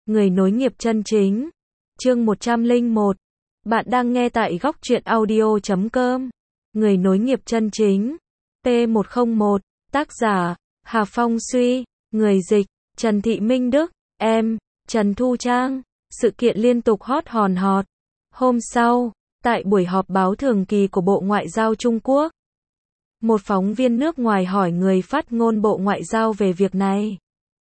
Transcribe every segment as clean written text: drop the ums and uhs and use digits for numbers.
Người nối nghiệp chân chính. Chương 101. Bạn đang nghe tại góc truyện audio.com. Người nối nghiệp chân chính. P101. Tác giả: Hà Phong Suy. Người dịch: Trần Thị Minh Đức. Em: Trần Thu Trang. Sự kiện liên tục hot hòn hot. Hôm sau, tại buổi họp báo thường kỳ của Bộ Ngoại giao Trung Quốc, một phóng viên nước ngoài hỏi người phát ngôn Bộ Ngoại giao về việc này.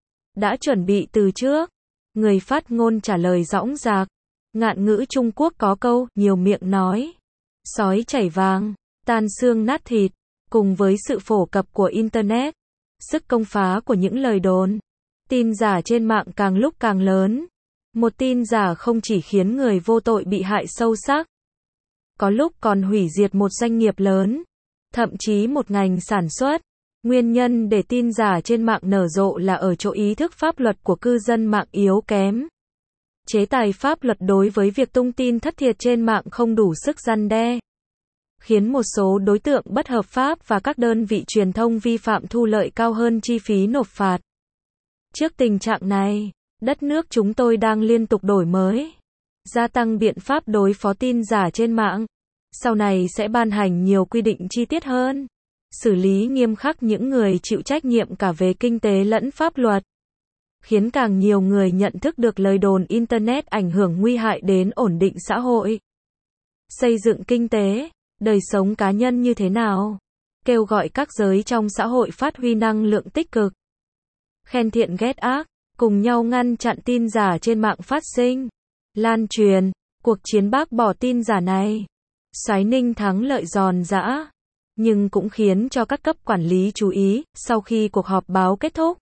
Đã chuẩn bị từ trước. Người phát ngôn trả lời dõng dạc. Ngạn ngữ Trung Quốc có câu, nhiều miệng nói, sói chảy vàng, tan xương nát thịt. Cùng với sự phổ cập của Internet, sức công phá của những lời đồn, tin giả trên mạng càng lúc càng lớn. Một tin giả không chỉ khiến người vô tội bị hại sâu sắc, có lúc còn hủy diệt một doanh nghiệp lớn, thậm chí một ngành sản xuất. Nguyên nhân để tin giả trên mạng nở rộ là ở chỗ ý thức pháp luật của cư dân mạng yếu kém. Chế tài pháp luật đối với việc tung tin thất thiệt trên mạng không đủ sức răn đe, khiến một số đối tượng bất hợp pháp và các đơn vị truyền thông vi phạm thu lợi cao hơn chi phí nộp phạt. Trước tình trạng này, đất nước chúng tôi đang liên tục đổi mới, gia tăng biện pháp đối phó tin giả trên mạng. Sau này sẽ ban hành nhiều quy định chi tiết hơn, xử lý nghiêm khắc những người chịu trách nhiệm cả về kinh tế lẫn pháp luật, khiến càng nhiều người nhận thức được lời đồn Internet ảnh hưởng nguy hại đến ổn định xã hội, xây dựng kinh tế, đời sống cá nhân như thế nào. Kêu gọi các giới trong xã hội phát huy năng lượng tích cực, khen thiện ghét ác, cùng nhau ngăn chặn tin giả trên mạng phát sinh, lan truyền. Cuộc chiến bác bỏ tin giả này, Soái Ninh thắng lợi giòn giã, nhưng cũng khiến cho các cấp quản lý chú ý. Sau khi cuộc họp báo kết thúc,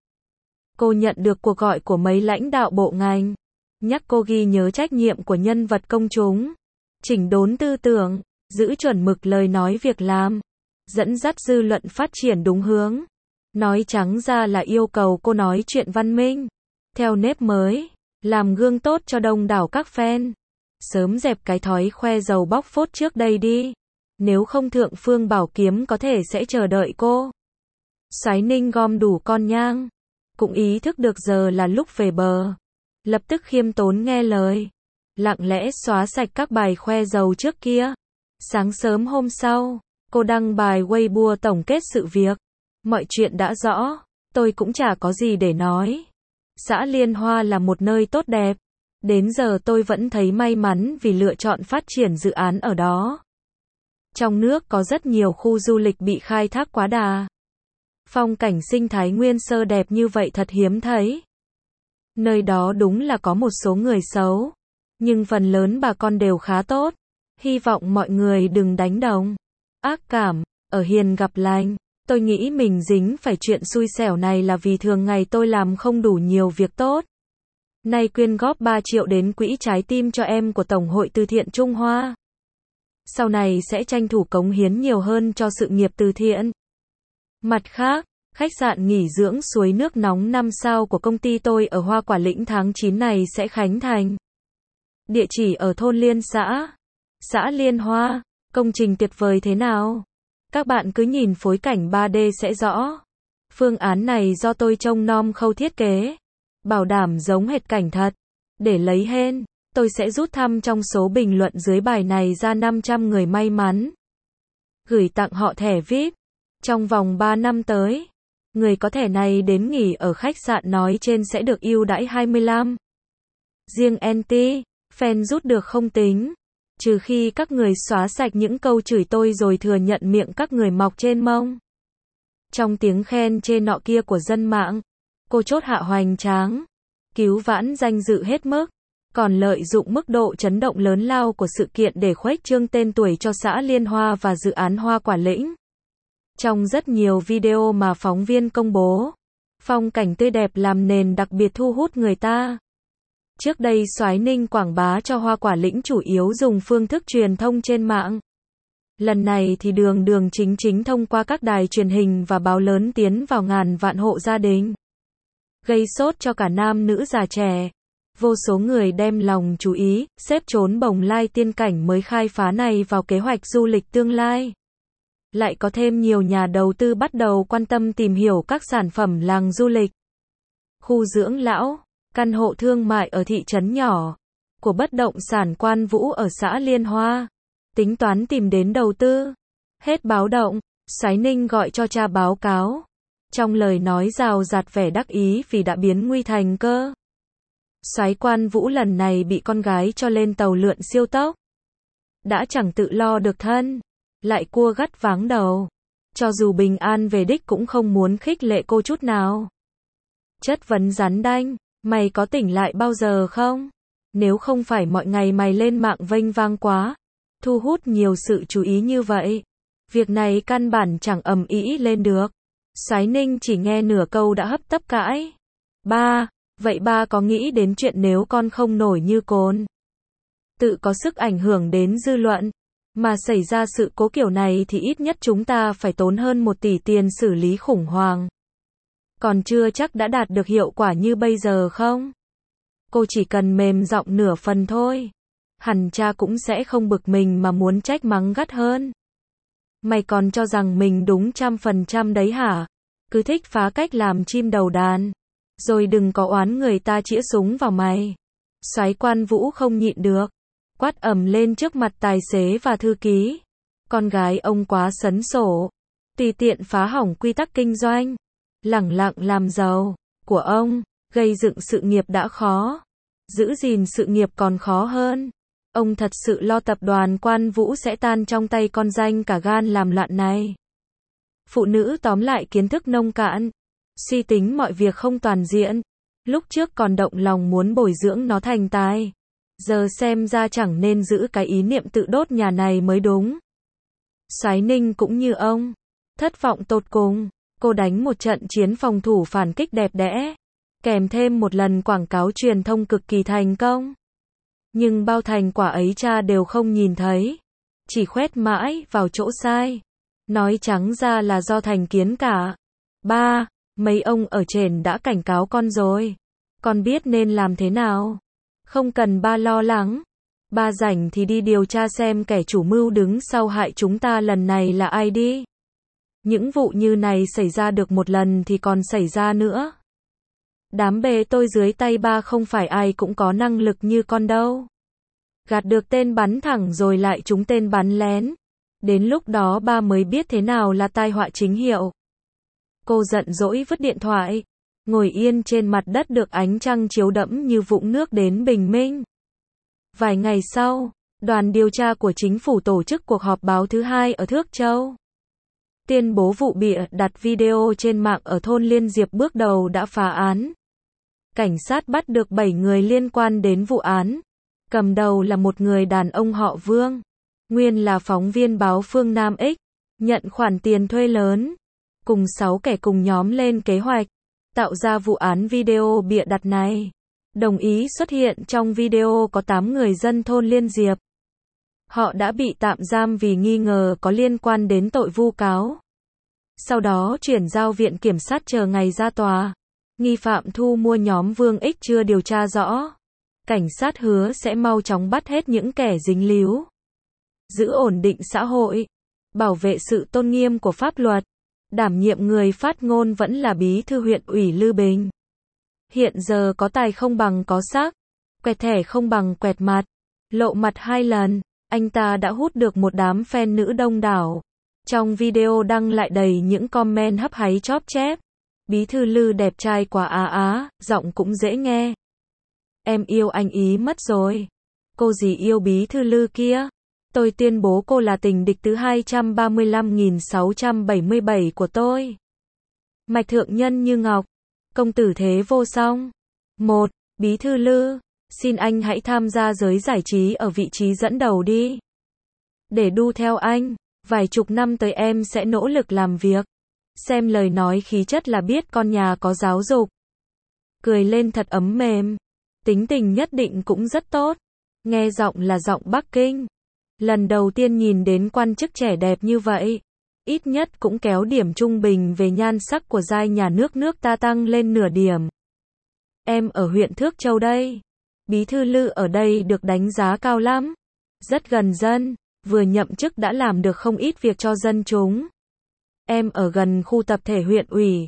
cô nhận được cuộc gọi của mấy lãnh đạo bộ ngành, nhắc cô ghi nhớ trách nhiệm của nhân vật công chúng, chỉnh đốn tư tưởng, giữ chuẩn mực lời nói việc làm, dẫn dắt dư luận phát triển đúng hướng. Nói trắng ra là yêu cầu cô nói chuyện văn minh, theo nếp mới, làm gương tốt cho đông đảo các fan. Sớm dẹp cái thói khoe giàu bóc phốt trước đây đi, nếu không Thượng Phương Bảo Kiếm có thể sẽ chờ đợi cô. Soái Ninh gom đủ con nhang, cũng ý thức được giờ là lúc về bờ, lập tức khiêm tốn nghe lời, lặng lẽ xóa sạch các bài khoe giàu trước kia. Sáng sớm hôm sau, cô đăng bài Weibo tổng kết sự việc. Mọi chuyện đã rõ, tôi cũng chả có gì để nói. Xã Liên Hoa là một nơi tốt đẹp. Đến giờ tôi vẫn thấy may mắn vì lựa chọn phát triển dự án ở đó. Trong nước có rất nhiều khu du lịch bị khai thác quá đà. Phong cảnh sinh thái nguyên sơ đẹp như vậy thật hiếm thấy. Nơi đó đúng là có một số người xấu, nhưng phần lớn bà con đều khá tốt. Hy vọng mọi người đừng đánh đồng, ác cảm, ở hiền gặp lành. Tôi nghĩ mình dính phải chuyện xui xẻo này là vì thường ngày tôi làm không đủ nhiều việc tốt. Nay quyên góp 3 triệu đến quỹ trái tim cho em của Tổng hội Từ thiện Trung Hoa. Sau này sẽ tranh thủ cống hiến nhiều hơn cho sự nghiệp từ thiện. Mặt khác, khách sạn nghỉ dưỡng suối nước nóng 5 sao của công ty tôi ở Hoa Quả Lĩnh tháng 9 này sẽ khánh thành. Địa chỉ ở thôn Liên xã Liên Hoa. Công trình tuyệt vời thế nào? Các bạn cứ nhìn phối cảnh 3D sẽ rõ. Phương án này do tôi trông nom khâu thiết kế, bảo đảm giống hệt cảnh thật. Để lấy hên, tôi sẽ rút thăm trong số bình luận dưới bài này ra 500 người may mắn, gửi tặng họ thẻ VIP. Trong vòng 3 năm tới, người có thẻ này đến nghỉ ở khách sạn nói trên sẽ được ưu đãi 25. Riêng anti fan rút được không tính, trừ khi các người xóa sạch những câu chửi tôi rồi thừa nhận miệng các người mọc trên mông. Trong tiếng khen chê nọ kia của dân mạng, cô chốt hạ hoành tráng, cứu vãn danh dự hết mức, còn lợi dụng mức độ chấn động lớn lao của sự kiện để khuếch trương tên tuổi cho xã Liên Hoa và dự án Hoa Quả Lĩnh. Trong rất nhiều video mà phóng viên công bố, phong cảnh tươi đẹp làm nền đặc biệt thu hút người ta. Trước đây Soái Ninh quảng bá cho Hoa Quả Lĩnh chủ yếu dùng phương thức truyền thông trên mạng. Lần này thì đường chính thông qua các đài truyền hình và báo lớn tiến vào ngàn vạn hộ gia đình, gây sốt cho cả nam nữ già trẻ. Vô số người đem lòng chú ý, xếp chốn Bồng Lai tiên cảnh mới khai phá này vào kế hoạch du lịch tương lai. Lại có thêm nhiều nhà đầu tư bắt đầu quan tâm tìm hiểu các sản phẩm làng du lịch, khu dưỡng lão, căn hộ thương mại ở thị trấn nhỏ, của bất động sản Quan Vũ ở xã Liên Hoa. Tính toán tìm đến đầu tư. Hết báo động, Soái Ninh gọi cho cha báo cáo. Trong lời nói rào rạt vẻ đắc ý vì đã biến nguy thành cơ. Soái Quan Vũ lần này bị con gái cho lên tàu lượn siêu tốc. Đã chẳng tự lo được thân, lại cua gắt váng đầu. Cho dù bình an về đích cũng không muốn khích lệ cô chút nào. Chất vấn rắn đanh, mày có tỉnh lại bao giờ không? Nếu không phải mọi ngày mày lên mạng vênh vang quá, thu hút nhiều sự chú ý như vậy, việc này căn bản chẳng ầm ĩ lên được. Soái Ninh chỉ nghe nửa câu đã hấp tấp cãi. Ba, vậy ba có nghĩ đến chuyện nếu con không nổi như Cồn, tự có sức ảnh hưởng đến dư luận, mà xảy ra sự cố kiểu này thì ít nhất chúng ta phải tốn hơn 1 tỷ tiền xử lý khủng hoảng. Còn chưa chắc đã đạt được hiệu quả như bây giờ không? Cô chỉ cần mềm giọng nửa phần thôi. Hẳn cha cũng sẽ không bực mình mà muốn trách mắng gắt hơn. Mày còn cho rằng mình đúng 100% đấy hả? Cứ thích phá cách làm chim đầu đàn. Rồi đừng có oán người ta chĩa súng vào mày. Soái Quan Vũ không nhịn được. Quát ầm lên trước mặt tài xế và thư ký. Con gái ông quá sấn sổ. Tùy tiện phá hỏng quy tắc kinh doanh. Lẳng lặng làm giàu của ông. Gây dựng sự nghiệp đã khó. Giữ gìn sự nghiệp còn khó hơn. Ông thật sự lo tập đoàn Quan Vũ sẽ tan trong tay con danh cả gan làm loạn này. Phụ nữ tóm lại kiến thức nông cạn. Suy tính mọi việc không toàn diện. Lúc trước còn động lòng muốn bồi dưỡng nó thành tài. Giờ xem ra chẳng nên giữ cái ý niệm tự đốt nhà này mới đúng. Soái Ninh cũng như ông. Thất vọng tột cùng. Cô đánh một trận chiến phòng thủ phản kích đẹp đẽ. Kèm thêm một lần quảng cáo truyền thông cực kỳ thành công. Nhưng bao thành quả ấy cha đều không nhìn thấy. Chỉ khoét mãi vào chỗ sai. Nói trắng ra là do thành kiến cả. Ba, mấy ông ở trên đã cảnh cáo con rồi. Con biết nên làm thế nào. Không cần ba lo lắng. Ba rảnh thì đi điều tra xem kẻ chủ mưu đứng sau hại chúng ta lần này là ai đi. Những vụ như này xảy ra được một lần thì còn xảy ra nữa. Đám bề tôi dưới tay ba không phải ai cũng có năng lực như con đâu. Gạt được tên bắn thẳng rồi lại trúng tên bắn lén. Đến lúc đó ba mới biết thế nào là tai họa chính hiệu. Cô giận dỗi vứt điện thoại. Ngồi yên trên mặt đất được ánh trăng chiếu đẫm như vũng nước đến bình minh. Vài ngày sau, đoàn điều tra của chính phủ tổ chức cuộc họp báo thứ 2 ở Thước Châu. Tuyên bố vụ bịa đặt video trên mạng ở thôn Liên Diệp bước đầu đã phá án. Cảnh sát bắt được 7 người liên quan đến vụ án. Cầm đầu là một người đàn ông họ Vương. Nguyên là phóng viên báo Phương Nam X. Nhận khoản tiền thuê lớn. Cùng 6 kẻ cùng nhóm lên kế hoạch. Tạo ra vụ án video bịa đặt này. Đồng ý xuất hiện trong video có 8 người dân thôn Liên Diệp. Họ đã bị tạm giam vì nghi ngờ có liên quan đến tội vu cáo. Sau đó chuyển giao viện kiểm sát chờ ngày ra tòa. Nghi phạm thu mua nhóm Vương X chưa điều tra rõ. Cảnh sát hứa sẽ mau chóng bắt hết những kẻ dính líu. Giữ ổn định xã hội. Bảo vệ sự tôn nghiêm của pháp luật. Đảm nhiệm người phát ngôn vẫn là bí thư huyện ủy Lư Bình. Hiện giờ có tài không bằng có sắc. Quẹt thẻ không bằng quẹt mặt. Lộ mặt 2 lần. Anh ta đã hút được một đám fan nữ đông đảo. Trong video đăng lại đầy những comment hấp háy chóp chép. Bí thư Lư đẹp trai quá á, giọng cũng dễ nghe. Em yêu anh ý mất rồi. Cô gì yêu bí thư Lư kia? Tôi tuyên bố cô là tình địch thứ 235.677 của tôi. Mạch thượng nhân như ngọc. Công tử thế vô song. 1. Bí thư Lư. Xin anh hãy tham gia giới giải trí ở vị trí dẫn đầu đi. Để đu theo anh, vài chục năm tới em sẽ nỗ lực làm việc. Xem lời nói khí chất là biết con nhà có giáo dục. Cười lên thật ấm mềm. Tính tình nhất định cũng rất tốt. Nghe giọng là giọng Bắc Kinh. Lần đầu tiên nhìn đến quan chức trẻ đẹp như vậy. Ít nhất cũng kéo điểm trung bình về nhan sắc của giai nhà nước ta tăng lên nửa điểm. Em ở huyện Thước Châu đây. Bí thư Lư ở đây được đánh giá cao lắm. Rất gần dân, vừa nhậm chức đã làm được không ít việc cho dân chúng. Em ở gần khu tập thể huyện ủy.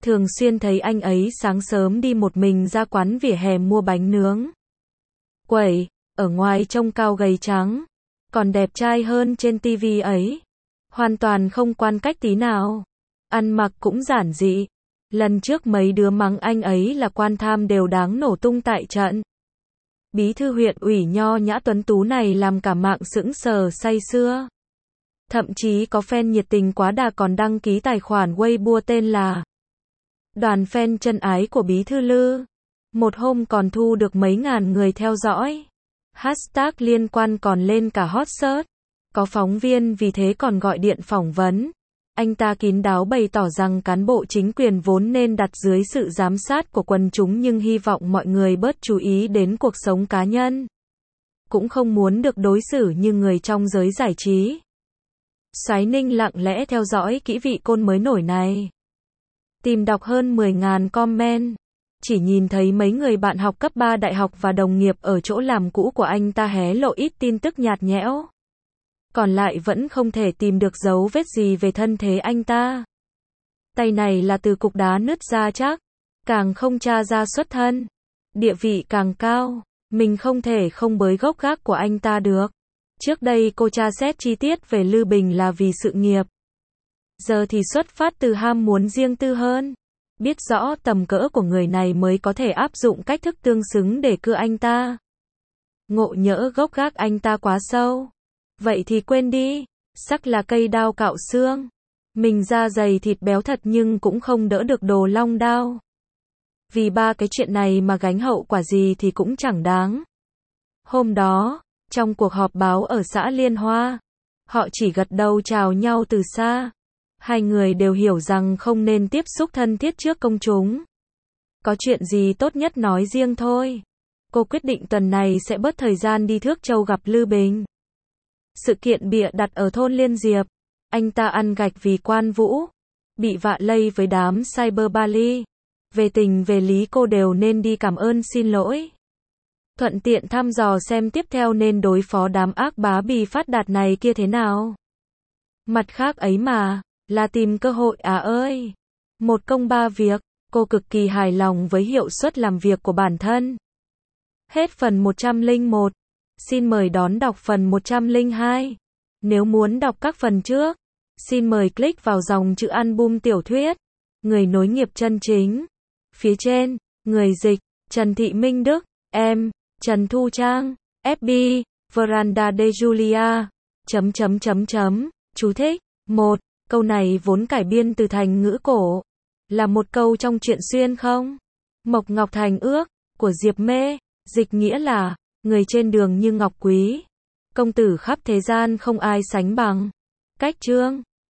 Thường xuyên thấy anh ấy sáng sớm đi một mình ra quán vỉa hè mua bánh nướng. Quẩy, ở ngoài trông cao gầy trắng, còn đẹp trai hơn trên tivi ấy. Hoàn toàn không quan cách tí nào. Ăn mặc cũng giản dị. Lần trước mấy đứa mắng anh ấy là quan tham đều đáng nổ tung tại trận. Bí thư huyện ủy nho nhã tuấn tú này làm cả mạng sững sờ say sưa. Thậm chí có fan nhiệt tình quá đà còn đăng ký tài khoản Weibo tên là Đoàn fan chân ái của Bí thư Lư. Một hôm còn thu được mấy ngàn người theo dõi. Hashtag liên quan còn lên cả hot search. Có phóng viên vì thế còn gọi điện phỏng vấn. Anh ta kín đáo bày tỏ rằng cán bộ chính quyền vốn nên đặt dưới sự giám sát của quần chúng nhưng hy vọng mọi người bớt chú ý đến cuộc sống cá nhân. Cũng không muốn được đối xử như người trong giới giải trí. Soái Ninh lặng lẽ theo dõi kỹ vị côn mới nổi này. Tìm đọc hơn 10.000 comment. Chỉ nhìn thấy mấy người bạn học cấp 3 đại học và đồng nghiệp ở chỗ làm cũ của anh ta hé lộ ít tin tức nhạt nhẽo. Còn lại vẫn không thể tìm được dấu vết gì về thân thế anh ta. Tay này là từ cục đá nứt ra chắc. Càng không tra ra xuất thân. Địa vị càng cao. Mình không thể không bới gốc gác của anh ta được. Trước đây cô tra xét chi tiết về Lư Bình là vì sự nghiệp. Giờ thì xuất phát từ ham muốn riêng tư hơn. Biết rõ tầm cỡ của người này mới có thể áp dụng cách thức tương xứng để cưa anh ta. Ngộ nhỡ gốc gác anh ta quá sâu. Vậy thì quên đi. Sắc là cây đao cạo xương. Mình da dày thịt béo thật nhưng cũng không đỡ được đồ long đao. Vì ba cái chuyện này mà gánh hậu quả gì thì cũng chẳng đáng. Hôm đó, trong cuộc họp báo ở xã Liên Hoa, họ chỉ gật đầu chào nhau từ xa. Hai người đều hiểu rằng không nên tiếp xúc thân thiết trước công chúng. Có chuyện gì tốt nhất nói riêng thôi. Cô quyết định tuần này sẽ bớt thời gian đi Thước Châu gặp Lư Bình. Sự kiện bịa đặt ở thôn Liên Diệp. Anh ta ăn gạch vì Quan Vũ. Bị vạ lây với đám cyber Bali. Về tình về lý cô đều nên đi cảm ơn xin lỗi. Thuận tiện thăm dò xem tiếp theo nên đối phó đám ác bá bì phát đạt này kia thế nào. Mặt khác ấy mà, là tìm cơ hội à ơi. Một công ba việc, cô cực kỳ hài lòng với hiệu suất làm việc của bản thân. Hết phần 101. Xin mời đón đọc phần 102. Nếu muốn đọc các phần trước, xin mời click vào dòng chữ album tiểu thuyết. Người nối nghiệp chân chính. Phía trên, người dịch, Trần Thị Minh Đức, em, Trần Thu Trang, FB, Veranda de Julia, Chú thích. 1. Câu này vốn cải biên từ thành ngữ cổ. Là một câu trong truyện xuyên không? Mộc Ngọc Thành ước, của Diệp Mê, dịch nghĩa là, người trên đường như ngọc quý. Công tử khắp thế gian không ai sánh bằng. Cách chương